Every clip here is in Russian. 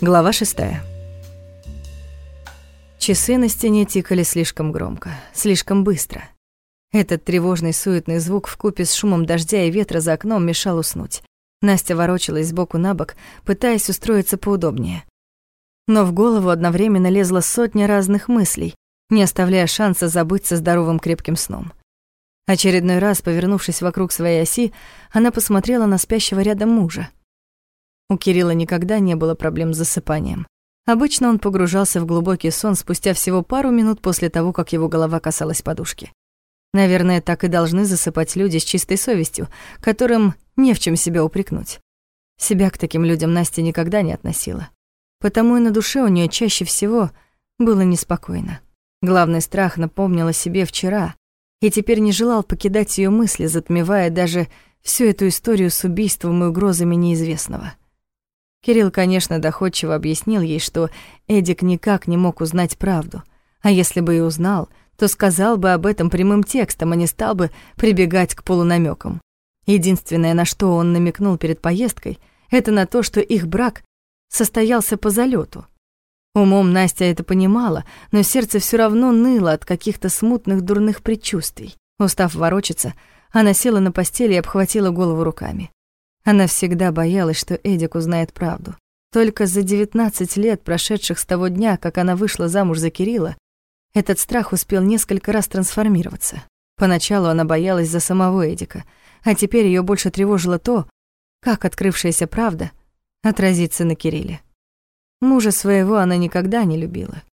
Глава 6. Часы на стене тикали слишком громко, слишком быстро. Этот тревожный суетный звук вкупе с шумом дождя и ветра за окном мешал уснуть. Настя ворочалась сбоку на бок, пытаясь устроиться поудобнее. Но в голову одновременно лезла сотня разных мыслей, не оставляя шанса забыться здоровым крепким сном. Очередной раз, повернувшись вокруг своей оси, она посмотрела на спящего рядом мужа. У Кирилла никогда не было проблем с засыпанием. Обычно он погружался в глубокий сон спустя всего пару минут после того, как его голова касалась подушки. Наверное, так и должны засыпать люди с чистой совестью, которым не в чем себя упрекнуть. Себя к таким людям Настя никогда не относила. Потому и на душе у нее чаще всего было неспокойно. Главный страх напомнил о себе вчера, и теперь не желал покидать ее мысли, затмевая даже всю эту историю с убийством и угрозами неизвестного. Кирилл, конечно, доходчиво объяснил ей, что Эдик никак не мог узнать правду, а если бы и узнал, то сказал бы об этом прямым текстом, а не стал бы прибегать к полунамёкам. Единственное, на что он намекнул перед поездкой, это на то, что их брак состоялся по залёту. Умом Настя это понимала, но сердце всё равно ныло от каких-то смутных дурных предчувствий. Устав ворочаться, она села на постели и обхватила голову руками. Она всегда боялась, что Эдик узнает правду. Только за 19 лет, прошедших с того дня, как она вышла замуж за Кирилла, этот страх успел несколько раз трансформироваться. Поначалу она боялась за самого Эдика, а теперь её больше тревожило то, как открывшаяся правда отразится на Кирилле. Мужа своего она никогда не любила.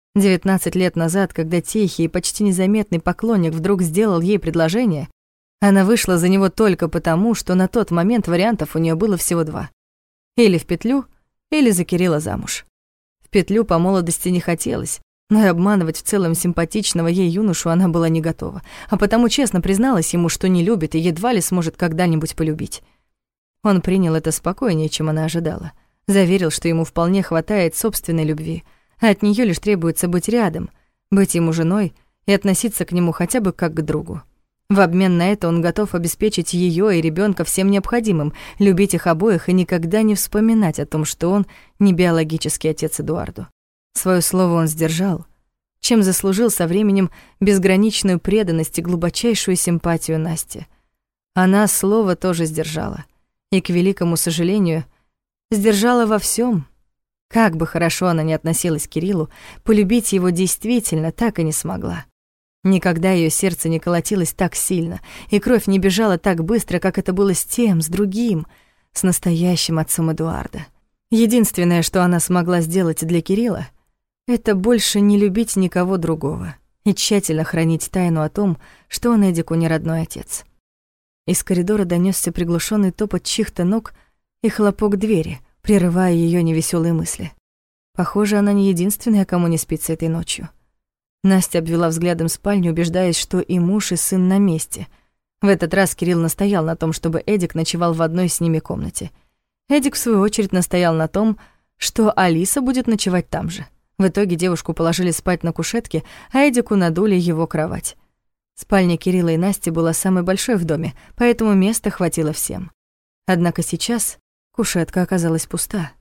19 лет назад, когда тихий и почти незаметный поклонник вдруг сделал ей предложение, она вышла за него только потому, что на тот момент вариантов у неё было всего два. Или в петлю, или за Кирилла замуж. В петлю по молодости не хотелось, но и обманывать в целом симпатичного ей юношу она была не готова, а потому честно призналась ему, что не любит и едва ли сможет когда-нибудь полюбить. Он принял это спокойнее, чем она ожидала. Заверил, что ему вполне хватает собственной любви, а от неё лишь требуется быть рядом, быть ему женой и относиться к нему хотя бы как к другу. В обмен на это он готов обеспечить её и ребёнка всем необходимым, любить их обоих и никогда не вспоминать о том, что он не биологический отец Эдуарду. Своё слово он сдержал, чем заслужил со временем безграничную преданность и глубочайшую симпатию Насти. Она слово тоже сдержала, и, к великому сожалению, сдержала во всём. Как бы хорошо она ни относилась к Кириллу, полюбить его действительно так и не смогла. Никогда её сердце не колотилось так сильно, и кровь не бежала так быстро, как это было с тем, с другим, с настоящим отцом Эдуарда. Единственное, что она смогла сделать для Кирилла, это больше не любить никого другого и тщательно хранить тайну о том, что он Эдику не родной отец. Из коридора донёсся приглушённый топот чьих-то ног и хлопок двери, прерывая её невесёлые мысли. Похоже, она не единственная, кому не спится этой ночью. Настя обвела взглядом спальню, убеждаясь, что и муж, и сын на месте. В этот раз Кирилл настоял на том, чтобы Эдик ночевал в одной с ними комнате. Эдик, в свою очередь, настоял на том, что Алиса будет ночевать там же. В итоге девушку положили спать на кушетке, а Эдику надули его кровать. Спальня Кирилла и Насти была самой большой в доме, поэтому места хватило всем. Однако сейчас кушетка оказалась пуста.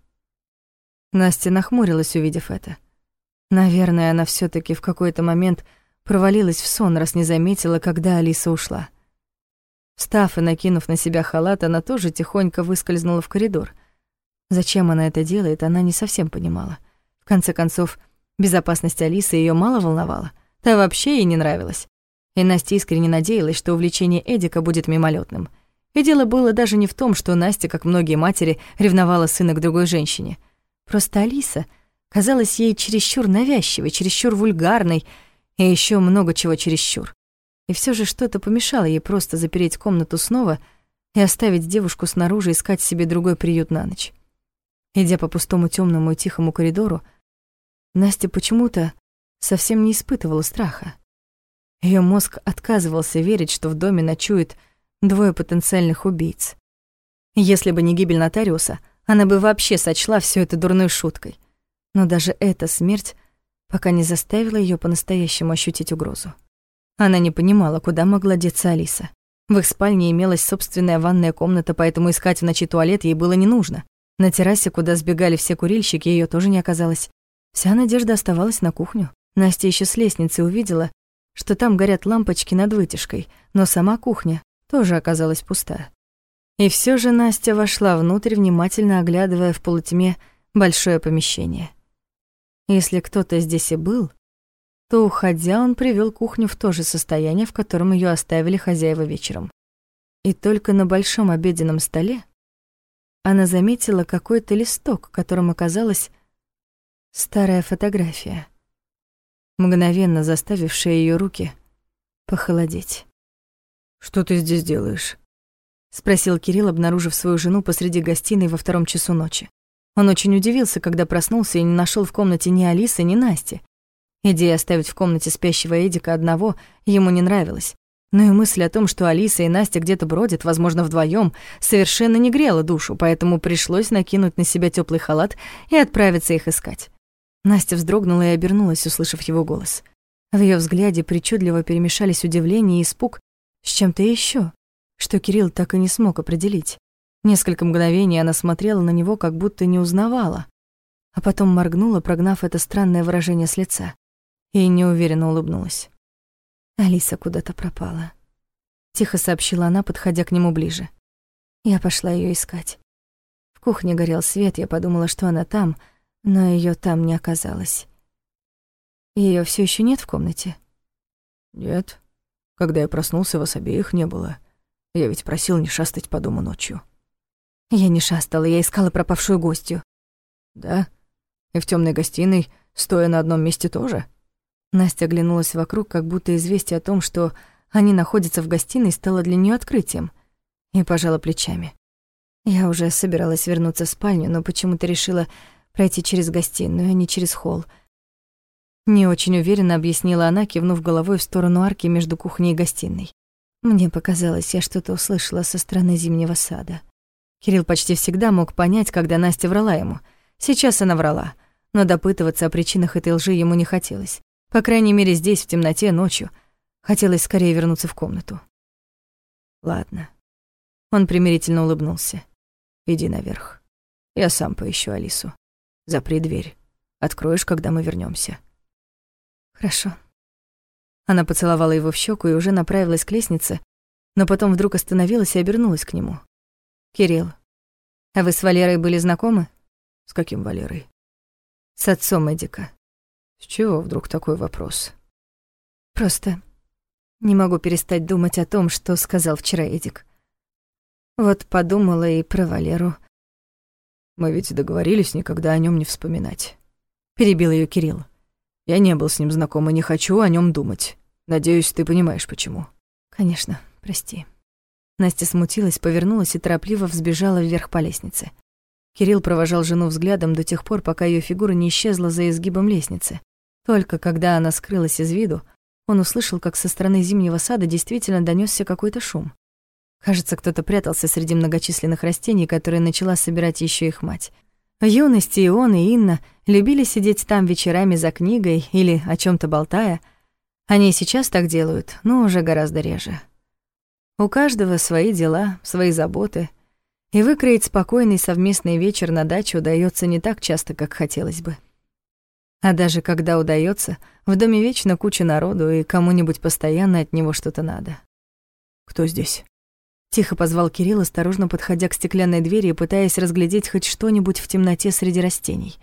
Настя нахмурилась, увидев это. Наверное, она всё-таки в какой-то момент провалилась в сон, раз не заметила, когда Алиса ушла. Встав и накинув на себя халат, она тоже тихонько выскользнула в коридор. Зачем она это делает, она не совсем понимала. В конце концов, безопасность Алисы её мало волновала, та вообще ей не нравилась. И Настя искренне надеялась, что увлечение Эдика будет мимолётным. И дело было даже не в том, что Настя, как многие матери, ревновала сына к другой женщине. Просто Алиса казалась ей чересчур навязчивой, чересчур вульгарной и ещё много чего чересчур. И всё же что-то помешало ей просто запереть комнату снова и оставить девушку снаружи искать себе другой приют на ночь. Идя по пустому, тёмному и тихому коридору, Настя почему-то совсем не испытывала страха. Её мозг отказывался верить, что в доме ночует двое потенциальных убийц. Если бы не гибель нотариуса, она бы вообще сочла всё это дурной шуткой. Но даже эта смерть пока не заставила её по-настоящему ощутить угрозу. Она не понимала, куда могла деться Алиса. В их спальне имелась собственная ванная комната, поэтому искать в ночи туалет ей было не нужно. На террасе, куда сбегали все курильщики, её тоже не оказалось. Вся надежда оставалась на кухню. Настя ещё с лестницы увидела, что там горят лампочки над вытяжкой, но сама кухня тоже оказалась пуста. И всё же Настя вошла внутрь, внимательно оглядывая в полутьме большое помещение. Если кто-то здесь и был, то, уходя, он привёл кухню в то же состояние, в котором её оставили хозяева вечером. И только на большом обеденном столе она заметила какой-то листок, которым оказалась старая фотография, мгновенно заставившая её руки похолодеть. «Что ты здесь делаешь?» — спросил Кирилл, обнаружив свою жену посреди гостиной во 2 часу ночи. Он очень удивился, когда проснулся и не нашёл в комнате ни Алисы, ни Насти. Идея оставить в комнате спящего Эдика одного ему не нравилась. Но и мысль о том, что Алиса и Настя где-то бродят, возможно, вдвоём, совершенно не грела душу, поэтому пришлось накинуть на себя тёплый халат и отправиться их искать. Настя вздрогнула и обернулась, услышав его голос. В её взгляде причудливо перемешались удивление и испуг с чем-то ещё, что Кирилл так и не смог определить. Несколько мгновений она смотрела на него, как будто не узнавала, а потом моргнула, прогнав это странное выражение с лица, и неуверенно улыбнулась. «Алиса куда-то пропала», — тихо сообщила она, подходя к нему ближе. Я пошла её искать. В кухне горел свет, я подумала, что она там, но её там не оказалось. Её всё ещё нет в комнате? Нет. Когда я проснулся, вас обеих не было. Я ведь просил не шастать по дому ночью. Я не шастала, я искала пропавшую гостью. Да? И в тёмной гостиной, стоя на одном месте тоже? Настя оглянулась вокруг, как будто известие о том, что они находятся в гостиной, стало для неё открытием, и пожала плечами. Я уже собиралась вернуться в спальню, но почему-то решила пройти через гостиную, а не через холл. Не очень уверенно объяснила она, кивнув головой в сторону арки между кухней и гостиной. Мне показалось, я что-то услышала со стороны зимнего сада. Кирилл почти всегда мог понять, когда Настя врала ему. Сейчас она врала, но допытываться о причинах этой лжи ему не хотелось. По крайней мере, здесь, в темноте, ночью. Хотелось скорее вернуться в комнату. Ладно. Он примирительно улыбнулся. Иди наверх. Я сам поищу Алису. Запри дверь. Откроешь, когда мы вернёмся. Хорошо. Она поцеловала его в щеку и уже направилась к лестнице, но потом вдруг остановилась и обернулась к нему. «Кирилл, а вы с Валерой были знакомы?» «С каким Валерой?» «С отцом Эдика». «С чего вдруг такой вопрос?» «Просто не могу перестать думать о том, что сказал вчера Эдик. Вот подумала и про Валеру». «Мы ведь договорились никогда о нём не вспоминать», — перебил её Кирилл. «Я не был с ним знаком и не хочу о нём думать. Надеюсь, ты понимаешь, почему». «Конечно, прости». Настя смутилась, повернулась и торопливо взбежала вверх по лестнице. Кирилл провожал жену взглядом до тех пор, пока её фигура не исчезла за изгибом лестницы. Только когда она скрылась из виду, он услышал, как со стороны зимнего сада действительно донёсся какой-то шум. Кажется, кто-то прятался среди многочисленных растений, которые начала собирать ещё их мать. В юности и он, и Инна любили сидеть там вечерами за книгой или о чём-то болтая. Они и сейчас так делают, но уже гораздо реже. У каждого свои дела, свои заботы, и выкроить спокойный совместный вечер на даче удаётся не так часто, как хотелось бы. А даже когда удаётся, в доме вечно куча народу, и кому-нибудь постоянно от него что-то надо. «Кто здесь?» Тихо позвал Кирилл, осторожно подходя к стеклянной двери и пытаясь разглядеть хоть что-нибудь в темноте среди растений.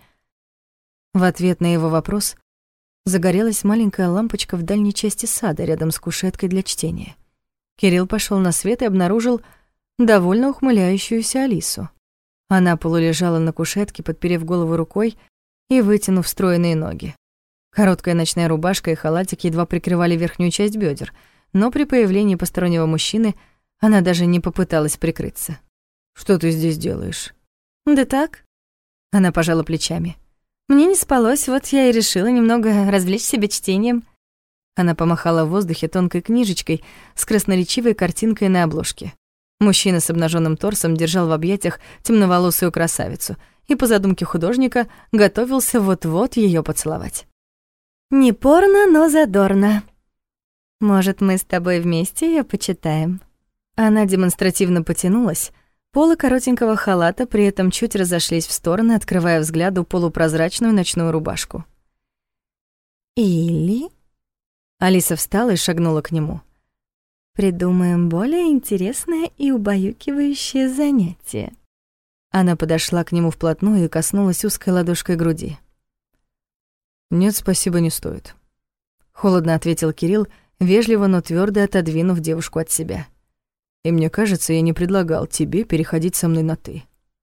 В ответ на его вопрос загорелась маленькая лампочка в дальней части сада, рядом с кушеткой для чтения. Кирилл пошёл на свет и обнаружил довольно ухмыляющуюся Алису. Она полулежала на кушетке, подперев голову рукой и вытянув стройные ноги. Короткая ночная рубашка и халатик едва прикрывали верхнюю часть бёдер, но при появлении постороннего мужчины она даже не попыталась прикрыться. «Что ты здесь делаешь?» «Да так», — она пожала плечами. «Мне не спалось, вот я и решила немного развлечь себя чтением». Она помахала в воздухе тонкой книжечкой с красноречивой картинкой на обложке. Мужчина с обнаженным торсом держал в объятиях темноволосую красавицу и, по задумке художника, готовился вот-вот её поцеловать. «Не порно, но задорно. Может, мы с тобой вместе её почитаем?» Она демонстративно потянулась, Полы коротенького халата при этом чуть разошлись в стороны, открывая взгляду полупрозрачную ночную рубашку. «Или...» Алиса встала и шагнула к нему. «Придумаем более интересное и убаюкивающее занятие». Она подошла к нему вплотную и коснулась узкой ладошкой груди. «Нет, спасибо, не стоит», — холодно ответил Кирилл, вежливо, но твёрдо отодвинув девушку от себя. «И мне кажется, я не предлагал тебе переходить со мной на «ты».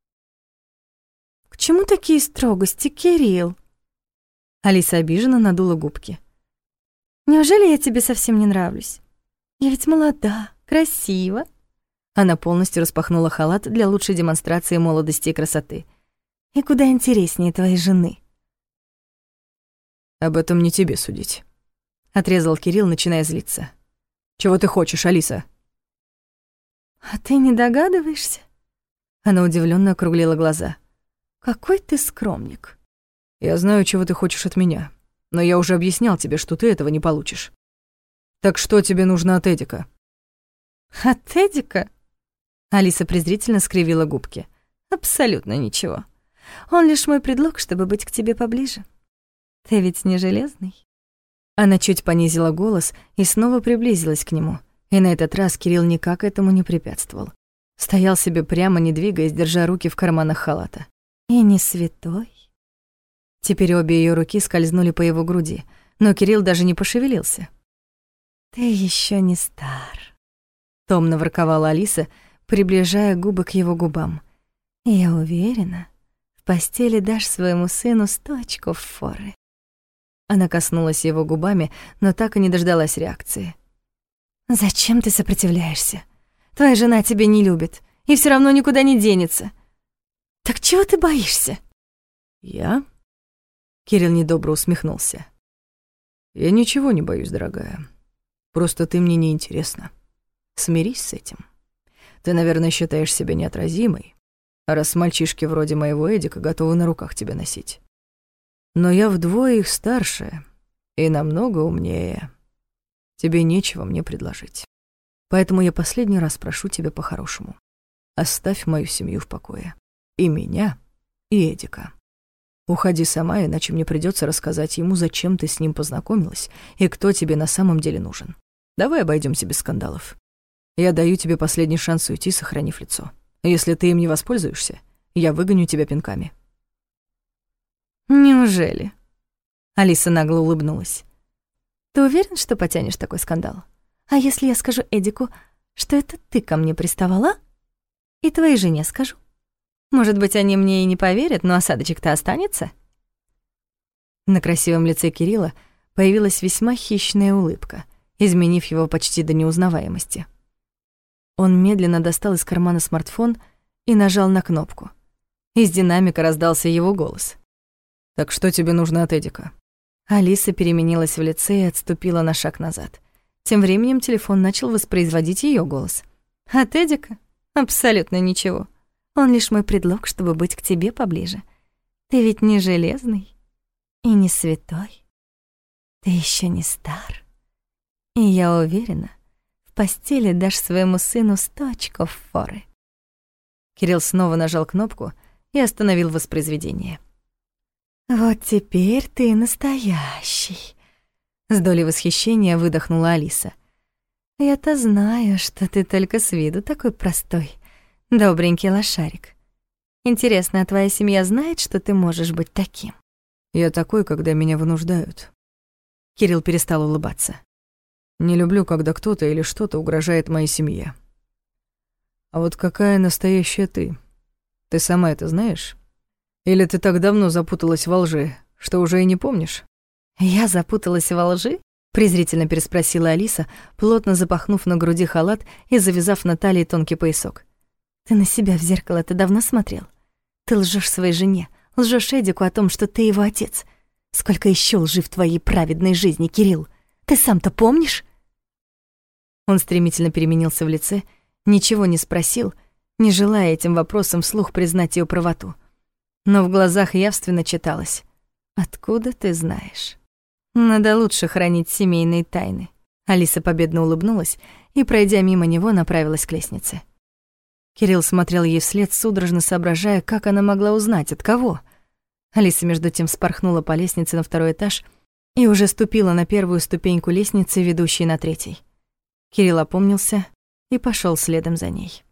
«К чему такие строгости, Кирилл?» Алиса обиженно надула губки. «Неужели я тебе совсем не нравлюсь? Я ведь молода, красива». Она полностью распахнула халат для лучшей демонстрации молодости и красоты. «И куда интереснее твоей жены». «Об этом не тебе судить», — отрезал Кирилл, начиная злиться. «Чего ты хочешь, Алиса?» «А ты не догадываешься?» Она удивлённо округлила глаза. «Какой ты скромник». «Я знаю, чего ты хочешь от меня, но я уже объяснял тебе, что ты этого не получишь. Так что тебе нужно от Эдика?» «От Эдика?» Алиса презрительно скривила губки. «Абсолютно ничего. Он лишь мой предлог, чтобы быть к тебе поближе. Ты ведь не железный?» Она чуть понизила голос и снова приблизилась к нему. И на этот раз Кирилл никак этому не препятствовал. Стоял себе прямо, не двигаясь, держа руки в карманах халата. «И не святой?» Теперь обе её руки скользнули по его груди, но Кирилл даже не пошевелился. «Ты ещё не стар», — томно ворковала Алиса, приближая губы к его губам. «Я уверена, в постели дашь своему сыну 100 очков форы». Она коснулась его губами, но так и не дождалась реакции. «Зачем ты сопротивляешься? Твоя жена тебя не любит и всё равно никуда не денется. Так чего ты боишься?» «Я?» Кирилл недобро усмехнулся. «Я ничего не боюсь, дорогая. Просто ты мне не интересна. Смирись с этим. Ты, наверное, считаешь себя неотразимой, раз мальчишки вроде моего Эдика готовы на руках тебя носить. Но я вдвое их старше и намного умнее. Тебе нечего мне предложить. Поэтому я последний раз прошу тебя по-хорошему. Оставь мою семью в покое. И меня, и Эдика. Уходи сама, иначе мне придётся рассказать ему, зачем ты с ним познакомилась и кто тебе на самом деле нужен. Давай обойдёмся без скандалов. Я даю тебе последний шанс уйти, сохранив лицо. Если ты им не воспользуешься, я выгоню тебя пинками». «Неужели?» Алиса нагло улыбнулась. «Ты уверен, что потянешь такой скандал? А если я скажу Эдику, что это ты ко мне приставала? И твоей жене скажу. Может быть, они мне и не поверят, но осадочек-то останется?» На красивом лице Кирилла появилась весьма хищная улыбка, изменив его почти до неузнаваемости. Он медленно достал из кармана смартфон и нажал на кнопку. Из динамика раздался его голос. «Так что тебе нужно от Эдика?» Алиса переменилась в лице и отступила на шаг назад. Тем временем телефон начал воспроизводить её голос. «От Эдика? Абсолютно ничего. Он лишь мой предлог, чтобы быть к тебе поближе. Ты ведь не железный и не святой. Ты ещё не стар. И я уверена, в постели дашь своему сыну 100 очков форы». Кирилл снова нажал кнопку и остановил воспроизведение. «Вот теперь ты настоящий», — с долей восхищения выдохнула Алиса. «Я-то знаю, что ты только с виду такой простой, добренький лошарик. Интересно, а твоя семья знает, что ты можешь быть таким?» «Я такой, когда меня вынуждают». Кирилл перестал улыбаться. «Не люблю, когда кто-то или что-то угрожает моей семье. А вот какая настоящая ты? Ты сама это знаешь? Или ты так давно запуталась во лжи, что уже и не помнишь?» «Я запуталась во лжи?» — презрительно переспросила Алиса, плотно запахнув на груди халат и завязав на талии тонкий поясок. «Ты на себя в зеркало-то давно смотрел? Ты лжёшь своей жене, лжёшь Эдику о том, что ты его отец. Сколько ещё лжи в твоей праведной жизни, Кирилл? Ты сам-то помнишь?» Он стремительно переменился в лице, ничего не спросил, не желая этим вопросом вслух признать её правоту. Но в глазах явственно читалось: «Откуда ты знаешь? Надо лучше хранить семейные тайны». Алиса победно улыбнулась и, пройдя мимо него, направилась к лестнице. Кирилл смотрел ей вслед, судорожно соображая, как она могла узнать, от кого. Алиса между тем вспорхнула по лестнице на 2-й этаж и уже ступила на 1-ю ступеньку лестницы, ведущей на 3-й. Кирилл опомнился и пошёл следом за ней.